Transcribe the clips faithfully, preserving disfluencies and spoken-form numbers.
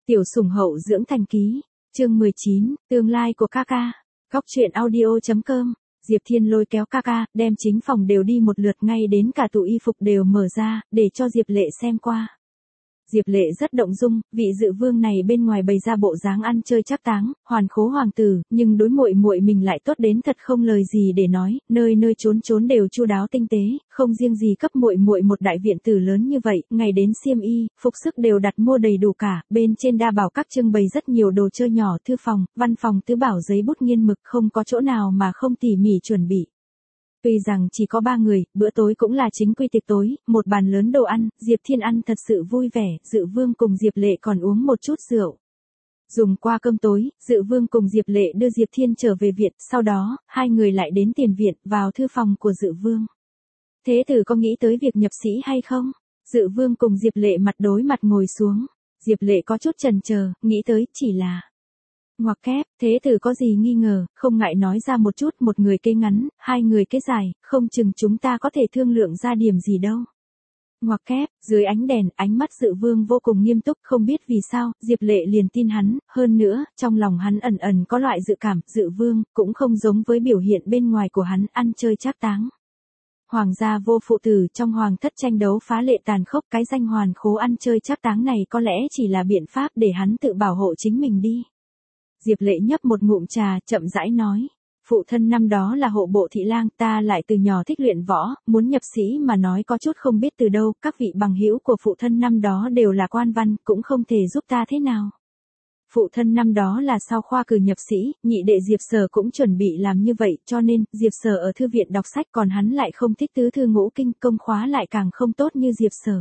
Tiểu sủng hậu dưỡng thành ký, chương mười chín, tương lai của ca ca. Góc truyện audio chấm com. Diệp Thiên lôi kéo ca ca, đem chính phòng đều đi một lượt, ngay đến cả tủ y phục đều mở ra, để cho Diệp Lệ xem qua. Diệp Lệ rất động dung, vị Dự Vương này bên ngoài bày ra bộ dáng ăn chơi trác táng, hoàn khố hoàng tử, nhưng đối muội muội mình lại tốt đến thật không lời gì để nói, nơi nơi trốn trốn đều chu đáo tinh tế, không riêng gì cấp muội muội một đại viện tử lớn như vậy, ngày đến xiêm y, phục sức đều đặt mua đầy đủ cả, bên trên đa bảo các trưng bày rất nhiều đồ chơi nhỏ, thư phòng, văn phòng, tứ bảo, giấy bút, nghiên mực, không có chỗ nào mà không tỉ mỉ chuẩn bị. Tuy rằng chỉ có ba người, bữa tối cũng là chính quy tiệc tối, một bàn lớn đồ ăn, Diệp Thiên ăn thật sự vui vẻ, Dự Vương cùng Diệp Lệ còn uống một chút rượu. Dùng qua cơm tối, Dự Vương cùng Diệp Lệ đưa Diệp Thiên trở về viện, sau đó, hai người lại đến tiền viện, vào thư phòng của Dự Vương. Thế tử có nghĩ tới việc nhập sĩ hay không? Dự Vương cùng Diệp Lệ mặt đối mặt ngồi xuống. Diệp Lệ có chút chần chờ, nghĩ tới, chỉ là... Ngoặc kép, thế tử có gì nghi ngờ, không ngại nói ra một chút, một người kế ngắn, hai người kế dài, không chừng chúng ta có thể thương lượng ra điểm gì đâu. Ngoặc kép, dưới ánh đèn, ánh mắt Dự Vương vô cùng nghiêm túc, không biết vì sao, Diệp Lệ liền tin hắn, hơn nữa, trong lòng hắn ẩn ẩn có loại dự cảm, Dự Vương, cũng không giống với biểu hiện bên ngoài của hắn, ăn chơi trác táng. Hoàng gia vô phụ tử trong hoàng thất tranh đấu phá lệ tàn khốc, cái danh hoàn khố ăn chơi trác táng này có lẽ chỉ là biện pháp để hắn tự bảo hộ chính mình đi. Diệp Lệ nhấp một ngụm trà, chậm rãi nói, phụ thân năm đó là hộ bộ thị lang, ta lại từ nhỏ thích luyện võ, muốn nhập sĩ mà nói có chút không biết từ đâu, các vị bằng hữu của phụ thân năm đó đều là quan văn, cũng không thể giúp ta thế nào. Phụ thân năm đó là sau khoa cử nhập sĩ, nhị đệ Diệp Sở cũng chuẩn bị làm như vậy, cho nên, Diệp Sở ở thư viện đọc sách, còn hắn lại không thích tứ thư ngũ kinh, công khóa lại càng không tốt như Diệp Sở.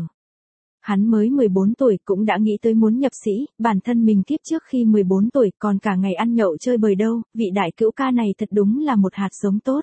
Hắn mới mười bốn tuổi cũng đã nghĩ tới muốn nhập sĩ, bản thân mình kiếp trước khi mười bốn tuổi còn cả ngày ăn nhậu chơi bời đâu, vị đại cữu ca này thật đúng là một hạt giống tốt.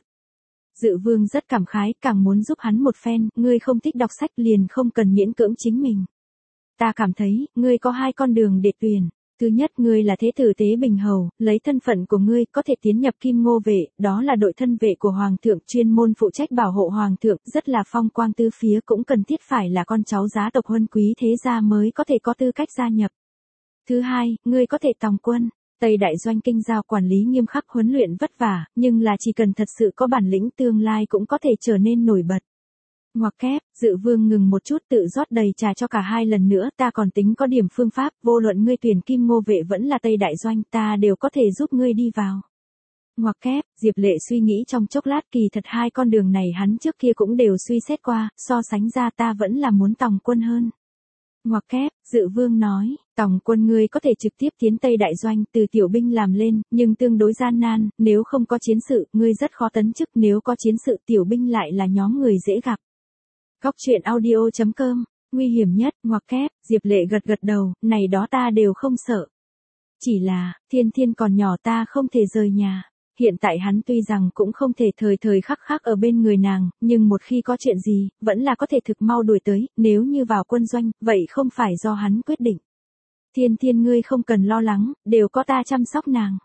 Dự Vương rất cảm khái, càng muốn giúp hắn một phen, ngươi không thích đọc sách liền không cần miễn cưỡng chính mình. Ta cảm thấy, ngươi có hai con đường để tuyển. Thứ nhất, ngươi là thế tử Tế Bình Hầu, lấy thân phận của ngươi có thể tiến nhập Kim Ngô vệ, đó là đội thân vệ của Hoàng thượng, chuyên môn phụ trách bảo hộ Hoàng thượng, rất là phong quang tứ phía, cũng cần thiết phải là con cháu giá tộc huân quý thế gia mới có thể có tư cách gia nhập. Thứ hai, ngươi có thể tòng quân. Tây Đại Doanh kinh giao quản lý nghiêm khắc, huấn luyện vất vả, nhưng là chỉ cần thật sự có bản lĩnh, tương lai cũng có thể trở nên nổi bật. Ngoặc kép, Dự Vương ngừng một chút, tự rót đầy trà cho cả hai lần nữa, ta còn tính có điểm phương pháp, vô luận ngươi tuyển Kim Ngô vệ vẫn là Tây Đại Doanh, ta đều có thể giúp ngươi đi vào. Ngoặc kép, Diệp Lệ suy nghĩ trong chốc lát, kỳ thật hai con đường này hắn trước kia cũng đều suy xét qua, so sánh ra ta vẫn là muốn tòng quân hơn. Ngoặc kép, Dự Vương nói, tòng quân ngươi có thể trực tiếp tiến Tây Đại Doanh, từ tiểu binh làm lên, nhưng tương đối gian nan, nếu không có chiến sự, ngươi rất khó tấn chức, nếu có chiến sự tiểu binh lại là nhóm người dễ gặp. Góc truyện audio chấm com, nguy hiểm nhất, ngoặc kép, Diệp Lệ gật gật đầu, này đó ta đều không sợ. Chỉ là, Thiên Thiên còn nhỏ, ta không thể rời nhà. Hiện tại hắn tuy rằng cũng không thể thời thời khắc khắc ở bên người nàng, nhưng một khi có chuyện gì, vẫn là có thể thực mau đuổi tới, nếu như vào quân doanh, vậy không phải do hắn quyết định. Thiên Thiên ngươi không cần lo lắng, đều có ta chăm sóc nàng.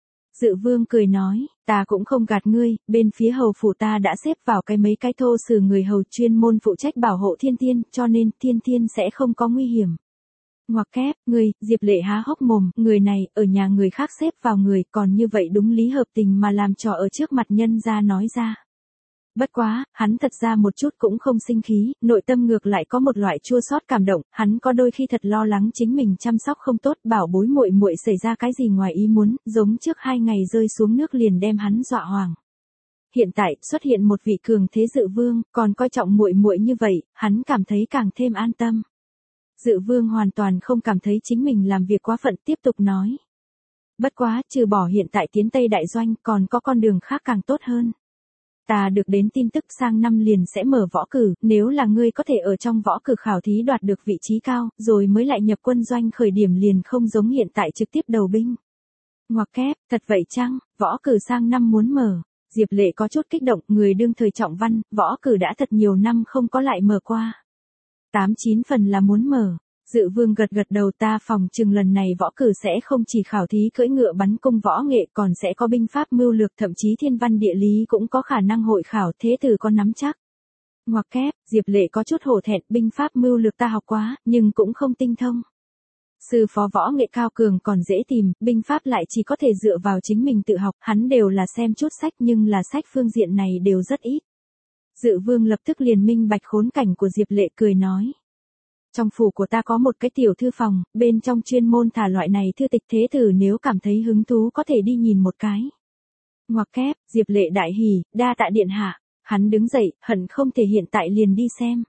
Dự Vương cười nói, ta cũng không gạt ngươi, bên phía hầu phủ ta đã xếp vào cái mấy cái thô sử người hầu chuyên môn phụ trách bảo hộ Thiên Thiên, cho nên Thiên Thiên sẽ không có nguy hiểm. Ngoặc kép, ngươi, Diệp Lệ há hốc mồm, người này, ở nhà người khác xếp vào người, còn như vậy đúng lý hợp tình mà làm trò ở trước mặt nhân ra nói ra. Bất quá, hắn thật ra một chút cũng không sinh khí, nội tâm ngược lại có một loại chua xót cảm động, hắn có đôi khi thật lo lắng chính mình chăm sóc không tốt, bảo bối muội muội xảy ra cái gì ngoài ý muốn, giống trước hai ngày rơi xuống nước liền đem hắn dọa hoàng. Hiện tại, xuất hiện một vị cường thế Dự Vương, còn coi trọng muội muội như vậy, hắn cảm thấy càng thêm an tâm. Dự Vương hoàn toàn không cảm thấy chính mình làm việc quá phận, tiếp tục nói. Bất quá, trừ bỏ hiện tại tiến Tây Đại Doanh, còn có con đường khác càng tốt hơn. Ta được đến tin tức sang năm liền sẽ mở võ cử, nếu là ngươi có thể ở trong võ cử khảo thí đoạt được vị trí cao, rồi mới lại nhập quân doanh, khởi điểm liền không giống hiện tại trực tiếp đầu binh. Ngoặc kép, thật vậy chăng, võ cử sang năm muốn mở. Diệp Lệ có chút kích động, người đương thời trọng văn, võ cử đã thật nhiều năm không có lại mở qua. Tám chín phần là muốn mở. Dự Vương gật gật đầu, ta phòng chừng lần này võ cử sẽ không chỉ khảo thí cưỡi ngựa bắn cung võ nghệ, còn sẽ có binh pháp mưu lược, thậm chí thiên văn địa lý cũng có khả năng hội khảo, thế tử có nắm chắc. Ngoặc kép, Diệp Lệ có chút hổ thẹn, binh pháp mưu lược ta học quá, nhưng cũng không tinh thông. Sư phó võ nghệ cao cường còn dễ tìm, binh pháp lại chỉ có thể dựa vào chính mình tự học, hắn đều là xem chút sách nhưng là sách phương diện này đều rất ít. Dự vương lập tức liền minh bạch khốn cảnh của Diệp Lệ, cười nói. Trong phủ của ta có một cái tiểu thư phòng, bên trong chuyên môn thả loại này thư tịch, thế tử nếu cảm thấy hứng thú có thể đi nhìn một cái. Ngoặc kép, Diệp Lệ đại hỉ, đa tạ điện hạ. Hắn đứng dậy, hận không thể hiện tại liền đi xem.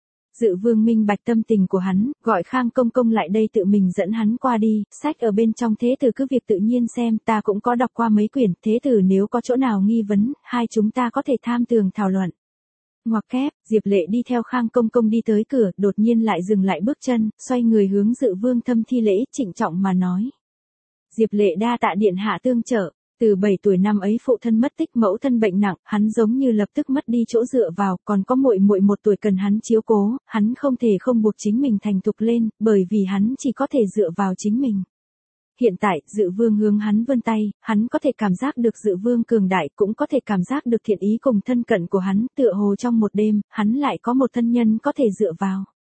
Dự vương minh bạch tâm tình của hắn, gọi Khang công công lại đây tự mình dẫn hắn qua đi, sách ở bên trong, thế tử cứ việc tự nhiên xem, ta cũng có đọc qua mấy quyển, thế tử nếu có chỗ nào nghi vấn, hai chúng ta có thể tham tường thảo luận. Ngoặc kép, Diệp Lệ đi theo Khang công công đi tới cửa, đột nhiên lại dừng lại bước chân, xoay người hướng Dự vương thâm thi lễ, trịnh trọng mà nói. Diệp Lệ đa tạ điện hạ tương trợ. Từ bảy tuổi năm ấy phụ thân mất tích, mẫu thân bệnh nặng, hắn giống như lập tức mất đi chỗ dựa vào, còn có muội muội một tuổi cần hắn chiếu cố, hắn không thể không buộc chính mình thành thục lên, bởi vì hắn chỉ có thể dựa vào chính mình. Hiện tại, Dự vương hướng hắn vươn tay, hắn có thể cảm giác được Dự vương cường đại, cũng có thể cảm giác được thiện ý cùng thân cận của hắn, tựa hồ trong một đêm, hắn lại có một thân nhân có thể dựa vào.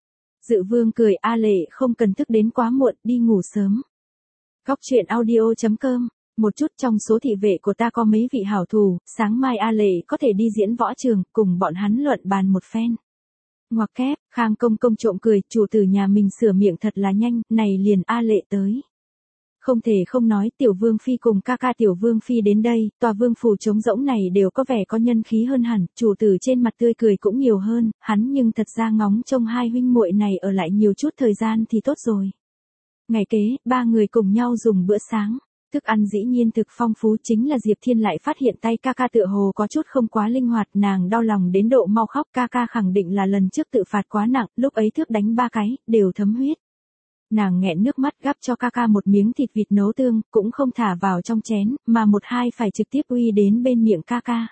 Dự vương cười, A Lệ không cần thức đến quá muộn, đi ngủ sớm. Góc truyện audio chấm com. Một chút trong số thị vệ của ta có mấy vị hảo thù, sáng mai A Lệ có thể đi diễn võ trường, cùng bọn hắn luận bàn một phen. Ngoặc kép, Khang công công trộm cười, chủ tử nhà mình sửa miệng thật là nhanh, này liền A Lệ tới. Không thể không nói, tiểu vương phi cùng ca ca tiểu vương phi đến đây, tòa vương phủ trống rỗng này đều có vẻ có nhân khí hơn hẳn, chủ tử trên mặt tươi cười cũng nhiều hơn, hắn nhưng thật ra ngóng trông hai huynh muội này ở lại nhiều chút thời gian thì tốt rồi. Ngày kế, ba người cùng nhau dùng bữa sáng. Thức ăn dĩ nhiên thực phong phú, chính là Diệp Thiên lại phát hiện tay ca ca tựa hồ có chút không quá linh hoạt, nàng đau lòng đến độ mau khóc, ca ca khẳng định là lần trước tự phạt quá nặng, lúc ấy thước đánh ba cái, đều thấm huyết. Nàng nghẹn nước mắt gắp cho ca ca một miếng thịt vịt nấu tương, cũng không thả vào trong chén, mà một hai phải trực tiếp uy đến bên miệng ca ca.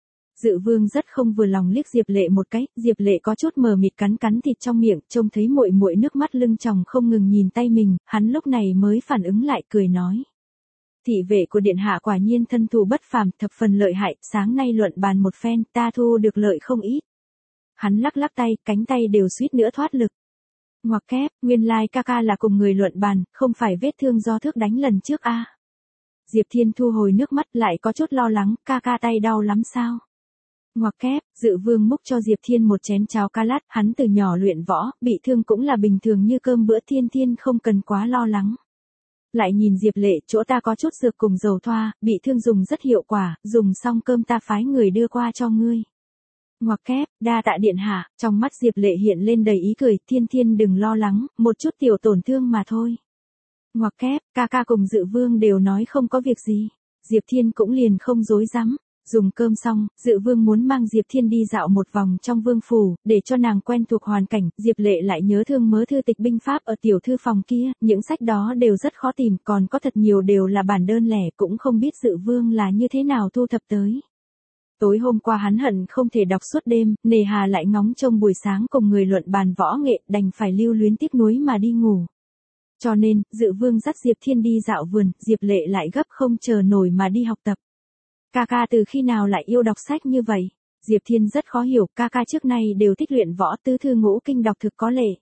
Dự vương rất không vừa lòng liếc Diệp Lệ một cái, Diệp Lệ có chút mờ mịt cắn cắn thịt trong miệng, trông thấy muội muội nước mắt lưng tròng không ngừng nhìn tay mình, hắn lúc này mới phản ứng lại, cười nói. Thị vệ của điện hạ quả nhiên thân thủ bất phàm, thập phần lợi hại, sáng nay luận bàn một phen, ta thu được lợi không ít. Hắn lắc lắc tay, cánh tay đều suýt nữa thoát lực. Ngoặc kép, nguyên lai ca ca là cùng người luận bàn, không phải vết thương do thước đánh lần trước a. À. Diệp Thiên thu hồi nước mắt, lại có chút lo lắng, ca ca tay đau lắm sao? Ngoặc kép, Dự vương múc cho Diệp Thiên một chén cháo ca lát, hắn từ nhỏ luyện võ, bị thương cũng là bình thường như cơm bữa, Thiên Thiên không cần quá lo lắng. Lại nhìn Diệp Lệ, chỗ ta có chút dược cùng dầu thoa, bị thương dùng rất hiệu quả, dùng xong cơm ta phái người đưa qua cho ngươi. Ngoặc kép, đa tạ điện hạ, trong mắt Diệp Lệ hiện lên đầy ý cười, Thiên Thiên đừng lo lắng, một chút tiểu tổn thương mà thôi. Ngoặc kép, ca ca cùng Dự vương đều nói không có việc gì. Diệp Thiên cũng liền không dối rắm. Dùng cơm xong, Dự vương muốn mang Diệp Thiên đi dạo một vòng trong vương phủ, để cho nàng quen thuộc hoàn cảnh, Diệp Lệ lại nhớ thương mớ thư tịch binh pháp ở tiểu thư phòng kia, những sách đó đều rất khó tìm, còn có thật nhiều đều là bản đơn lẻ, cũng không biết Dự vương là như thế nào thu thập tới. Tối hôm qua hắn hận không thể đọc suốt đêm, nề hà lại ngóng trông buổi sáng cùng người luận bàn võ nghệ, đành phải lưu luyến tiếc nuối mà đi ngủ. Cho nên, Dự vương dắt Diệp Thiên đi dạo vườn, Diệp Lệ lại gấp không chờ nổi mà đi học tập. Ca ca từ khi nào lại yêu đọc sách như vậy? Diệp Thiên rất khó hiểu, ca ca trước nay đều thích luyện võ, tứ thư ngũ kinh đọc thực có lệ.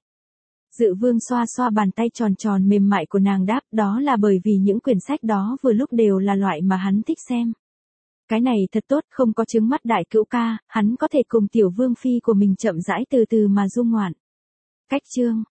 Dự vương xoa xoa bàn tay tròn tròn mềm mại của nàng đáp, đó là bởi vì những quyển sách đó vừa lúc đều là loại mà hắn thích xem. Cái này thật tốt, không có chướng mắt đại cữu ca, hắn có thể cùng tiểu vương phi của mình chậm rãi từ từ mà dung ngoạn. Cách chương